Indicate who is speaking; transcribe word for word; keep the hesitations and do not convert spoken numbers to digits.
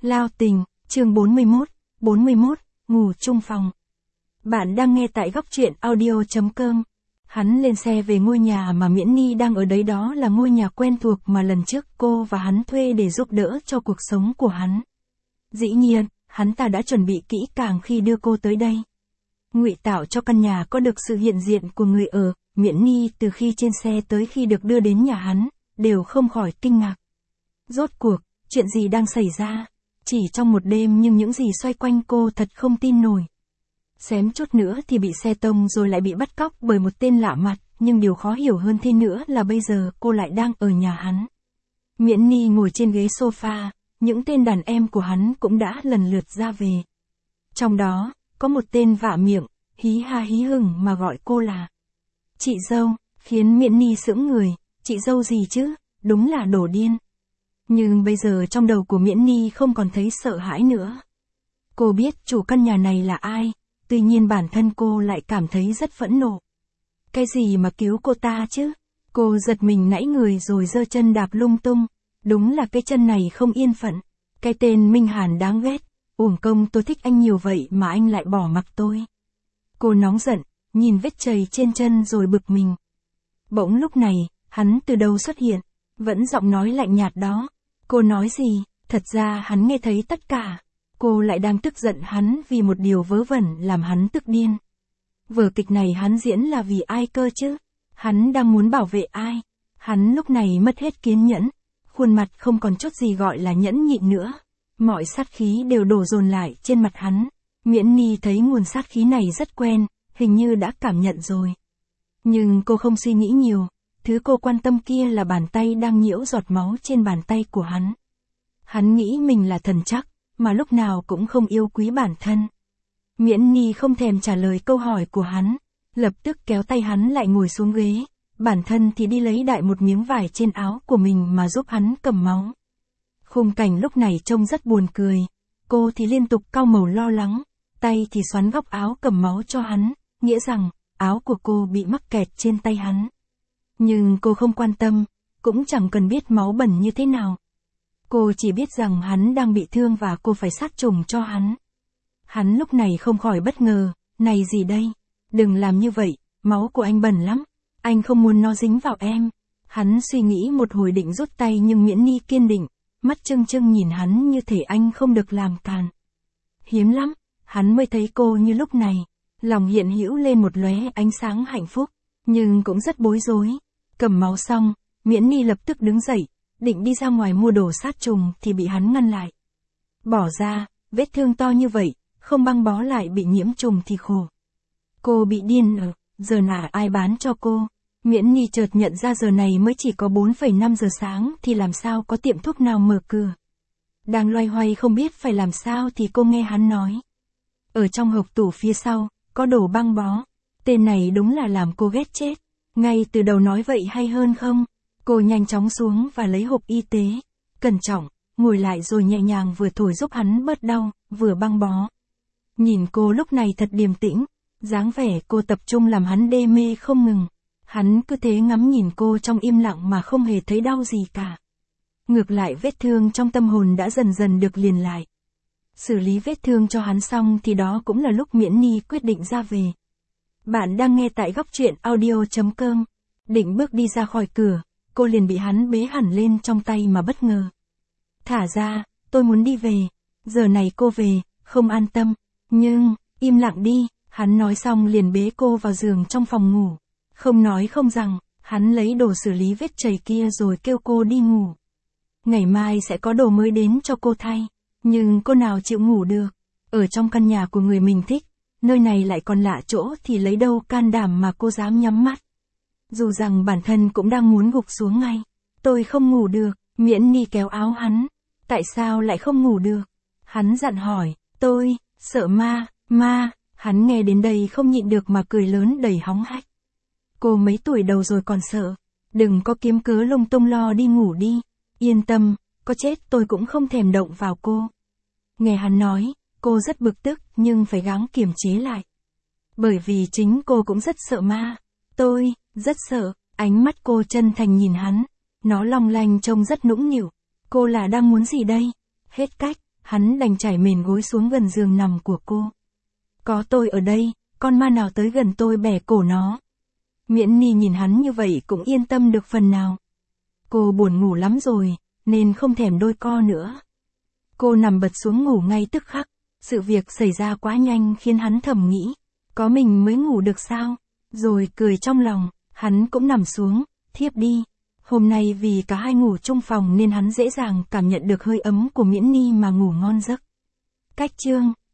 Speaker 1: Lao tình, chương bốn mươi mốt, bốn mươi mốt, ngủ chung phòng. Bạn đang nghe tại góc truyện audio.com. Hắn lên xe về ngôi nhà mà Miễn Ni đang ở đấy, đó là ngôi nhà quen thuộc mà lần trước cô và hắn thuê để giúp đỡ cho cuộc sống của hắn. Dĩ nhiên, hắn ta đã chuẩn bị kỹ càng khi đưa cô tới đây. Ngụy tạo cho căn nhà có được sự hiện diện của người ở, Miễn Ni từ khi trên xe tới khi được đưa đến nhà hắn, đều không khỏi kinh ngạc. Rốt cuộc, chuyện gì đang xảy ra? Chỉ trong một đêm nhưng những gì xoay quanh cô thật không tin nổi. Xém chút nữa thì bị xe tông rồi lại bị bắt cóc bởi một tên lạ mặt, nhưng điều khó hiểu hơn thế nữa là bây giờ cô lại đang ở nhà hắn. Miễn Ni ngồi trên ghế sofa, những tên đàn em của hắn cũng đã lần lượt ra về. Trong đó, có một tên vạ miệng, hí ha hí hửng mà gọi cô là chị dâu, khiến Miễn Ni sững người. Chị dâu gì chứ, đúng là đổ điên. Nhưng bây giờ trong đầu của Miễn Ni không còn thấy sợ hãi nữa. Cô biết chủ căn nhà này là ai, tuy nhiên bản thân cô lại cảm thấy rất phẫn nộ. Cái gì mà cứu cô ta chứ? Cô giật mình nãy người rồi giơ chân đạp lung tung. Đúng là cái chân này không yên phận. Cái tên Minh Hàn đáng ghét. Uổng công tôi thích anh nhiều vậy mà anh lại bỏ mặc tôi. Cô nóng giận, nhìn vết chày trên chân rồi bực mình. Bỗng lúc này, hắn từ đâu xuất hiện, vẫn giọng nói lạnh nhạt đó. Cô nói gì? Thật ra hắn nghe thấy tất cả. Cô lại đang tức giận hắn vì một điều vớ vẩn làm hắn tức điên. Vở kịch này hắn diễn là vì ai cơ chứ? Hắn đang muốn bảo vệ ai? Hắn lúc này mất hết kiên nhẫn. Khuôn mặt không còn chút gì gọi là nhẫn nhịn nữa. Mọi sát khí đều đổ dồn lại trên mặt hắn. Miễn Ni thấy nguồn sát khí này rất quen, hình như đã cảm nhận rồi. Nhưng cô không suy nghĩ nhiều. Thứ cô quan tâm kia là bàn tay đang nhiễu giọt máu trên bàn tay của hắn. Hắn nghĩ mình là thần chắc, mà lúc nào cũng không yêu quý bản thân. Miễn Ni không thèm trả lời câu hỏi của hắn, lập tức kéo tay hắn lại ngồi xuống ghế, bản thân thì đi lấy đại một miếng vải trên áo của mình mà giúp hắn cầm máu. Khung cảnh lúc này trông rất buồn cười, cô thì liên tục cau màu lo lắng, tay thì xoắn góc áo cầm máu cho hắn, nghĩa rằng, áo của cô bị mắc kẹt trên tay hắn. Nhưng cô không quan tâm, cũng chẳng cần biết máu bẩn như thế nào. Cô chỉ biết rằng hắn đang bị thương và cô phải sát trùng cho hắn. Hắn lúc này không khỏi bất ngờ, này gì đây? Đừng làm như vậy, máu của anh bẩn lắm, anh không muốn nó dính vào em. Hắn suy nghĩ một hồi định rút tay nhưng Miễn Ni kiên định, mắt trưng trưng nhìn hắn như thể anh không được làm càn. Hiếm lắm, hắn mới thấy cô như lúc này, lòng hiện hữu lên một lóe ánh sáng hạnh phúc, nhưng cũng rất bối rối. Cầm máu xong, Miễn Ni lập tức đứng dậy, định đi ra ngoài mua đồ sát trùng thì bị hắn ngăn lại. Bỏ ra, vết thương to như vậy, không băng bó lại bị nhiễm trùng thì khổ. Cô bị điên ở, giờ nào ai bán cho cô? Miễn Ni chợt nhận ra giờ này mới chỉ có bốn phẩy năm giờ sáng thì làm sao có tiệm thuốc nào mở cửa. Đang loay hoay không biết phải làm sao thì cô nghe hắn nói. Ở trong hộc tủ phía sau, có đồ băng bó. Tên này đúng là làm cô ghét chết. Ngay từ đầu nói vậy hay hơn không? Cô nhanh chóng xuống và lấy hộp y tế. Cẩn trọng, ngồi lại rồi nhẹ nhàng vừa thổi giúp hắn bớt đau, vừa băng bó. Nhìn cô lúc này thật điềm tĩnh, dáng vẻ cô tập trung làm hắn đê mê không ngừng. Hắn cứ thế ngắm nhìn cô trong im lặng mà không hề thấy đau gì cả. Ngược lại vết thương trong tâm hồn đã dần dần được liền lại. Xử lý vết thương cho hắn xong thì đó cũng là lúc Miễn Ni quyết định ra về. Bạn đang nghe tại góc truyện audio.com. Định bước đi ra khỏi cửa, cô liền bị hắn bế hẳn lên trong tay mà bất ngờ. Thả ra, tôi muốn đi về. Giờ này cô về, không an tâm. Nhưng, im lặng đi, hắn nói xong liền bế cô vào giường trong phòng ngủ. Không nói không rằng, hắn lấy đồ xử lý vết chày kia rồi kêu cô đi ngủ. Ngày mai sẽ có đồ mới đến cho cô thay. Nhưng cô nào chịu ngủ được. Ở trong căn nhà của người mình thích, nơi này lại còn lạ chỗ thì lấy đâu can đảm mà cô dám nhắm mắt. Dù rằng bản thân cũng đang muốn gục xuống ngay. Tôi không ngủ được, Miễn Ni kéo áo hắn. Tại sao lại không ngủ được? Hắn dặn hỏi, tôi, sợ ma, ma, hắn nghe đến đây không nhịn được mà cười lớn đầy hóng hách. Cô mấy tuổi đầu rồi còn sợ, đừng có kiếm cớ lung tung lo đi ngủ đi, yên tâm, có chết tôi cũng không thèm động vào cô. Nghe hắn nói, cô rất bực tức nhưng phải gắng kiềm chế lại. Bởi vì chính cô cũng rất sợ ma. Tôi, rất sợ, ánh mắt cô chân thành nhìn hắn, nó long lanh trông rất nũng nịu. Cô là đang muốn gì đây? Hết cách, Hắn đành trải mền gối xuống gần giường nằm của cô. Có tôi ở đây, con ma nào tới gần tôi bẻ cổ nó. Miễn Ni nhìn hắn như vậy cũng yên tâm được phần nào. Cô buồn ngủ lắm rồi, nên không thèm đôi co nữa. Cô nằm bật xuống ngủ ngay tức khắc. Sự việc xảy ra quá nhanh khiến hắn thầm nghĩ, có mình mới ngủ được sao? Rồi cười trong lòng, hắn cũng nằm xuống, thiếp đi. Hôm nay vì cả hai ngủ chung phòng nên hắn dễ dàng cảm nhận được hơi ấm của Miễn Ni mà ngủ ngon giấc. Cách chương